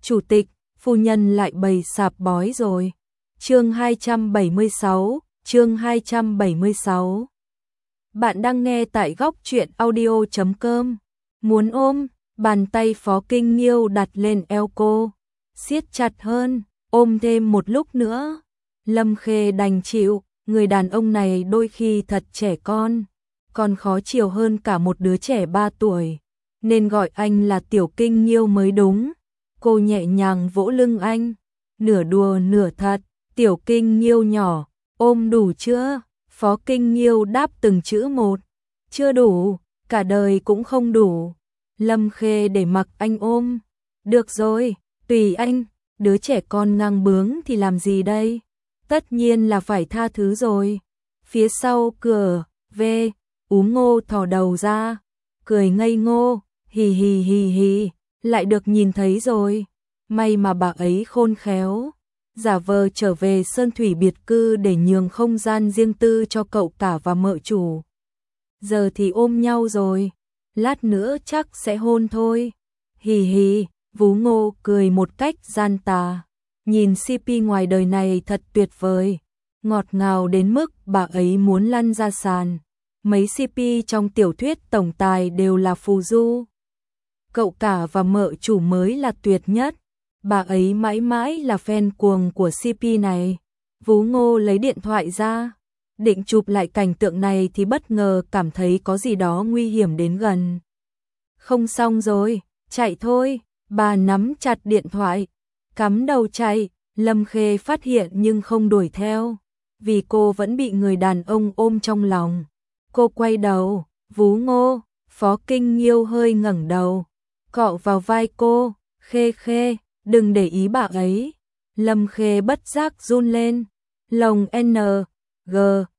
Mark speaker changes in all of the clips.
Speaker 1: chủ tịch, phu nhân lại bày sạp bói rồi. Chương 276. Bạn đang nghe tại góc truyện audio.com. Muốn ôm, bàn tay Phó Kinh Nghiêu đặt lên eo cô, siết chặt hơn, ôm thêm một lúc nữa. Lâm Khê đành chịu, người đàn ông này đôi khi thật trẻ con, còn khó chiều hơn cả một đứa trẻ 3 tuổi, nên gọi anh là Tiểu Kinh Nghiêu mới đúng. Cô nhẹ nhàng vỗ lưng anh, nửa đùa nửa thật. Tiểu Kinh Nghiêu nhỏ, ôm đủ chưa? Phó Kinh Nghiêu đáp từng chữ một. Chưa đủ, cả đời cũng không đủ. Lâm Khê để mặc anh ôm. Được rồi, tùy anh, đứa trẻ con ngang bướng thì làm gì đây? Tất nhiên là phải tha thứ rồi. Phía sau cửa, Ú Ngô thò đầu ra, cười ngây ngô, hì hì hì hì, lại được nhìn thấy rồi. May mà bà ấy khôn khéo, giả vờ trở về Sơn Thủy biệt cư để nhường không gian riêng tư cho cậu cả và mợ chủ. Giờ thì ôm nhau rồi, lát nữa chắc sẽ hôn thôi. Hì hì, Vú Ngô cười một cách gian tà. Nhìn CP ngoài đời này thật tuyệt vời, ngọt ngào đến mức bà ấy muốn lăn ra sàn. Mấy CP trong tiểu thuyết tổng tài đều là phù du. Cậu cả và mợ chủ mới là tuyệt nhất. Bà ấy mãi mãi là fan cuồng của CP này. Vú Ngô lấy điện thoại ra, định chụp lại cảnh tượng này thì bất ngờ cảm thấy có gì đó nguy hiểm đến gần. Không xong rồi, chạy thôi. Bà nắm chặt điện thoại, cắm đầu chạy. Lâm Khê phát hiện nhưng không đuổi theo, vì cô vẫn bị người đàn ông ôm trong lòng. Cô quay đầu, Vú Ngô. Phó Kinh Nghiêu hơi ngẩng đầu, cọ vào vai cô. Khê Khê, đừng để ý bà ấy. Lâm Khê bất giác run lên, lồng G,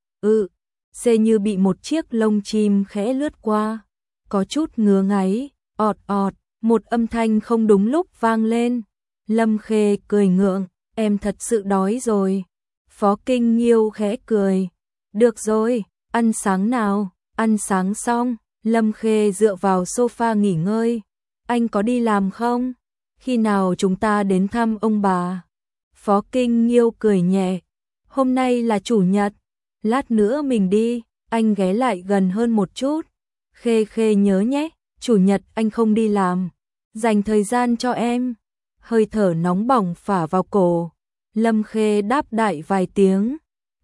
Speaker 1: C như bị một chiếc lông chim khẽ lướt qua, có chút ngứa ngáy. Ọt ọt, một âm thanh không đúng lúc vang lên. Lâm Khê cười ngượng, em thật sự đói rồi. Phó Kinh Nghiêu khẽ cười, được rồi, ăn sáng nào. Ăn sáng xong, Lâm Khê dựa vào sofa nghỉ ngơi. Anh có đi làm không? Khi nào chúng ta đến thăm ông bà? Phó Kinh Nghiêu cười nhẹ, hôm nay là chủ nhật, lát nữa mình đi. Anh ghé lại gần hơn một chút. Khê Khê nhớ nhé, chủ nhật anh không đi làm, dành thời gian cho em. Hơi thở nóng bỏng phả vào cổ. Lâm Khê đáp đại vài tiếng.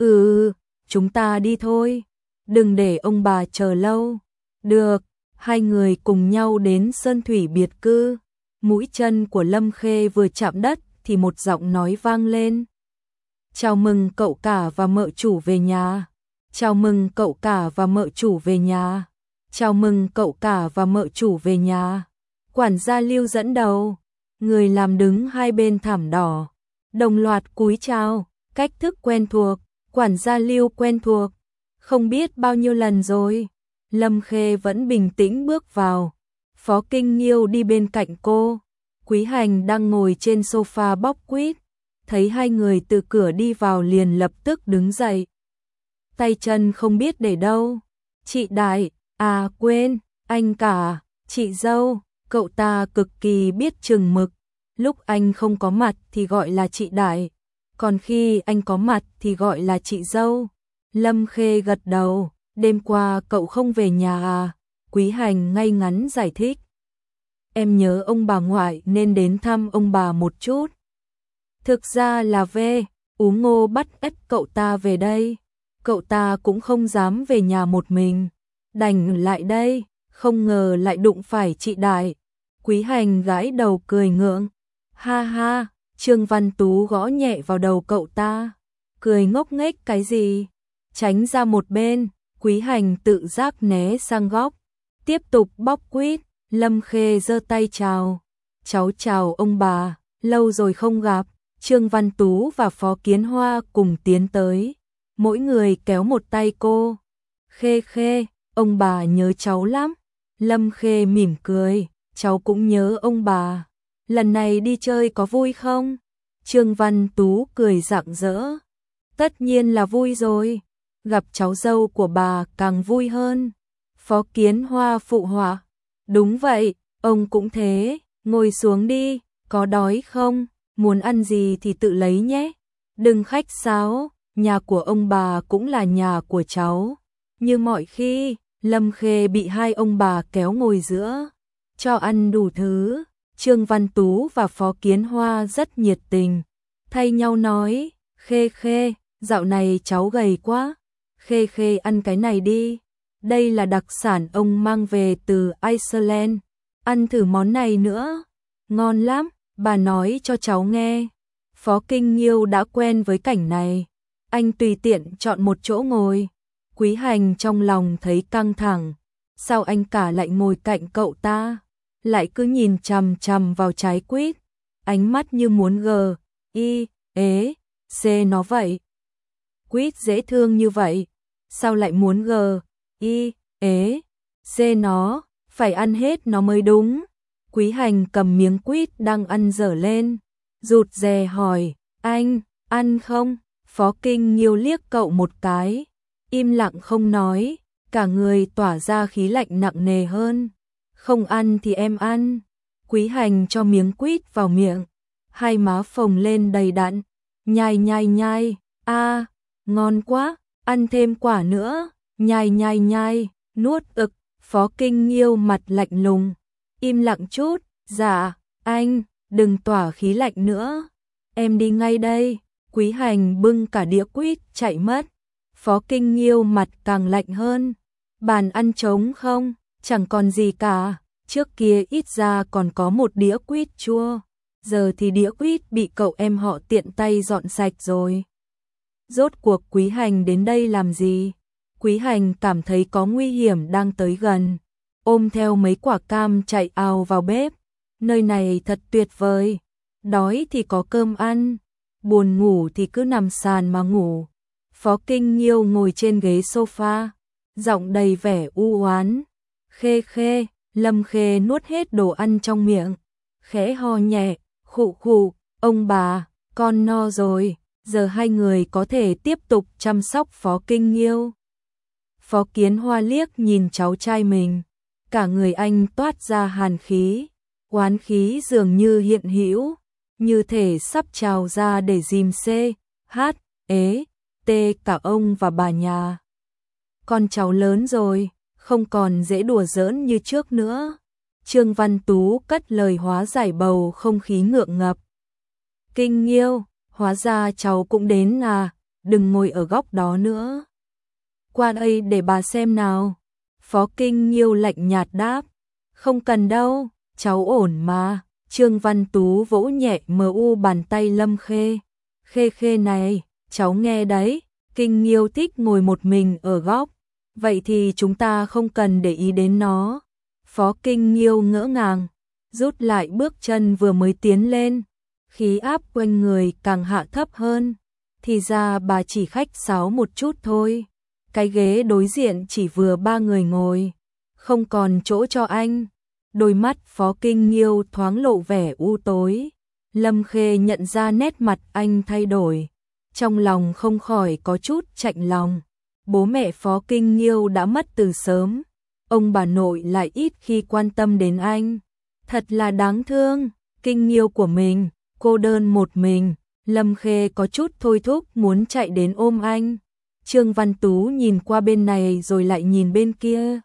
Speaker 1: Chúng ta đi thôi, đừng để ông bà chờ lâu. Được. Hai người cùng nhau đến Sơn Thủy biệt cư. Mũi chân của Lâm Khê vừa chạm đất thì một giọng nói vang lên. Chào mừng cậu cả và mợ chủ về nhà. Chào mừng cậu cả và mợ chủ về nhà. Chào mừng cậu cả và mợ chủ về nhà. Quản gia Lưu dẫn đầu. Người làm đứng hai bên thảm đỏ đồng loạt cúi chào, cách thức quen thuộc. Quản gia Lưu quen thuộc, không biết bao nhiêu lần rồi. Lâm Khê vẫn bình tĩnh bước vào. Phó Kinh Nghiêu đi bên cạnh cô. Quý Hành đang ngồi trên sofa bóc quýt, thấy hai người từ cửa đi vào liền lập tức đứng dậy. Tay chân không biết để đâu. Chị Đại, à quên, anh cả, chị dâu. Cậu ta cực kỳ biết chừng mực. Lúc anh không có mặt thì gọi là chị Đại, còn khi anh có mặt thì gọi là chị dâu. Lâm Khê gật đầu. Đêm qua cậu không về nhà à? Quý Hành ngay ngắn giải thích. Em nhớ ông bà ngoại nên đến thăm ông bà một chút. Thực ra là Ú Ngô bắt ép cậu ta về đây. Cậu ta cũng không dám về nhà một mình, đành lại đây, không ngờ lại đụng phải chị Đại. Quý Hành gãi đầu cười ngượng. Ha ha, Trương Văn Tú gõ nhẹ vào đầu cậu ta. Cười ngốc nghếch cái gì? Tránh ra một bên. Quý Hành tự giác né sang góc, tiếp tục bóc quýt. Lâm Khê giơ tay chào. Cháu chào ông bà, lâu rồi không gặp. Trương Văn Tú và Phó Kiến Hoa cùng tiến tới, mỗi người kéo một tay cô. Khê Khê, ông bà nhớ cháu lắm. Lâm Khê mỉm cười, cháu cũng nhớ ông bà. Lần này đi chơi có vui không? Trương Văn Tú cười rạng rỡ. Tất nhiên là vui rồi, gặp cháu dâu của bà càng vui hơn. Phó Kiến Hoa phụ họa. Đúng vậy, ông cũng thế, ngồi xuống đi. có đói không? Muốn ăn gì thì tự lấy nhé. Đừng khách sáo, nhà của ông bà cũng là nhà của cháu. Như mọi khi, Lâm Khê bị hai ông bà kéo ngồi giữa, cho ăn đủ thứ. Trương Văn Tú và Phó Kiến Hoa rất nhiệt tình, thay nhau nói, Khê Khê, dạo này cháu gầy quá, Khê Khê ăn cái này đi. Đây là đặc sản ông mang về từ Iceland, ăn thử món này nữa, ngon lắm, bà nói cho cháu nghe. Phó Kinh Nghiêu đã quen với cảnh này, anh tùy tiện chọn một chỗ ngồi. Quý Hành trong lòng thấy căng thẳng, sao anh cả lại ngồi cạnh cậu ta, lại cứ nhìn chằm chằm vào trái quýt, ánh mắt như muốn C nó vậy. Quýt dễ thương như vậy, sao lại muốn C nó, phải ăn hết nó mới đúng. Quý Hành cầm miếng quýt đang ăn dở lên, rụt rè hỏi, anh, ăn không? Phó Kinh Nghiêu liếc cậu một cái, im lặng không nói, cả người tỏa ra khí lạnh nặng nề hơn. Không ăn thì em ăn. Quý Hành cho miếng quýt vào miệng, hai má phồng lên đầy đặn, nhai nhai nhai, ngon quá, ăn thêm quả nữa, nhai nhai nhai, nuốt ực. Phó Kinh Nghiêu mặt lạnh lùng, im lặng chút, dạ, anh, đừng tỏa khí lạnh nữa, em đi ngay đây. Quý Hành bưng cả đĩa quýt chạy mất. Phó Kinh Nghiêu mặt càng lạnh hơn, bàn ăn trống không, chẳng còn gì cả, trước kia ít ra còn có một đĩa quýt chua, giờ thì đĩa quýt bị cậu em họ tiện tay dọn sạch rồi. Rốt cuộc Quý Hành đến đây làm gì? Quý Hành cảm thấy có nguy hiểm đang tới gần, ôm theo mấy quả cam chạy ào vào bếp. Nơi này thật tuyệt vời, đói thì có cơm ăn, buồn ngủ thì cứ nằm sàn mà ngủ. Phó Kinh Nghiêu ngồi trên ghế sofa, giọng đầy vẻ u oán. Khê Khê, Lâm Khê nuốt hết đồ ăn trong miệng, khẽ ho nhẹ, khụ khụ, ông bà, con no rồi, giờ hai người có thể tiếp tục chăm sóc Phó Kinh Nghiêu. Phó Kiến Hoa liếc nhìn cháu trai mình, cả người anh toát ra hàn khí, oán khí dường như hiện hữu, như thể sắp trào ra để dìm cả ông và bà nhà. Con cháu lớn rồi, không còn dễ đùa giỡn như trước nữa. Trương Văn Tú cất lời hóa giải bầu không khí ngượng ngập. Kinh Nghiêu, hóa ra cháu cũng đến à, đừng ngồi ở góc đó nữa. Qua đây để bà xem nào. Phó Kinh Nghiêu lạnh nhạt đáp. Không cần đâu, cháu ổn mà. Trương Văn Tú vỗ nhẹ bàn tay Lâm Khê. Khê Khê này, cháu nghe đấy, Kinh Nghiêu thích ngồi một mình ở góc. Vậy thì chúng ta không cần để ý đến nó. Phó Kinh Nghiêu ngỡ ngàng, rút lại bước chân vừa mới tiến lên. Khí áp quanh người càng hạ thấp hơn. Thì ra bà chỉ khách sáo một chút thôi. Cái ghế đối diện chỉ vừa ba người ngồi, không còn chỗ cho anh. Đôi mắt Phó Kinh Nghiêu thoáng lộ vẻ u tối. Lâm Khê nhận ra nét mặt anh thay đổi, trong lòng không khỏi có chút chạnh lòng. Bố mẹ Phó Kinh Nghiêu đã mất từ sớm, ông bà nội lại ít khi quan tâm đến anh. Thật là đáng thương, Kinh Nghiêu của mình, cô đơn một mình. Lâm Khê có chút thôi thúc muốn chạy đến ôm anh. Trương Văn Tú nhìn qua bên này rồi lại nhìn bên kia,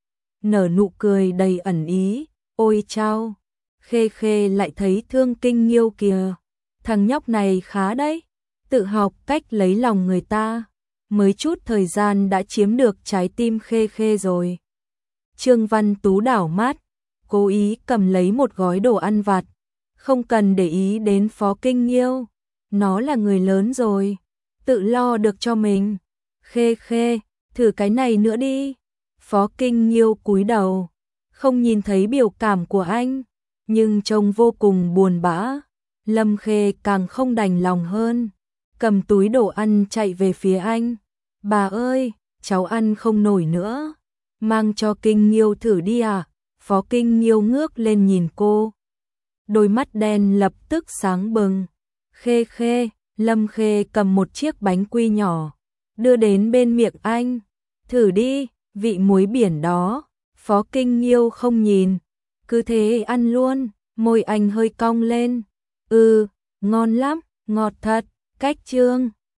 Speaker 1: nở nụ cười đầy ẩn ý. Ôi chao, Khê Khê lại thấy thương Kinh Nghiêu kìa, thằng nhóc này khá đấy, tự học cách lấy lòng người ta, mới chút thời gian đã chiếm được trái tim Khê Khê rồi. Trương Văn Tú đảo mắt, cố ý cầm lấy một gói đồ ăn vặt, không cần để ý đến Phó Kinh Nghiêu, nó là người lớn rồi, tự lo được cho mình. Khê Khê, thử cái này nữa đi. Phó Kinh Nghiêu cúi đầu, không nhìn thấy biểu cảm của anh, nhưng trông vô cùng buồn bã. Lâm Khê càng không đành lòng hơn, cầm túi đồ ăn chạy về phía anh. Bà ơi, cháu ăn không nổi nữa, mang cho Kinh Nghiêu thử đi à? Phó Kinh Nghiêu ngước lên nhìn cô, đôi mắt đen lập tức sáng bừng. Khê Khê, Lâm Khê cầm một chiếc bánh quy nhỏ, đưa đến bên miệng anh. Thử đi, vị muối biển đó. Phó Kinh Nghiêu không nhìn, cứ thế ăn luôn. Môi anh hơi cong lên. Ngon lắm, ngọt thật, cách Trương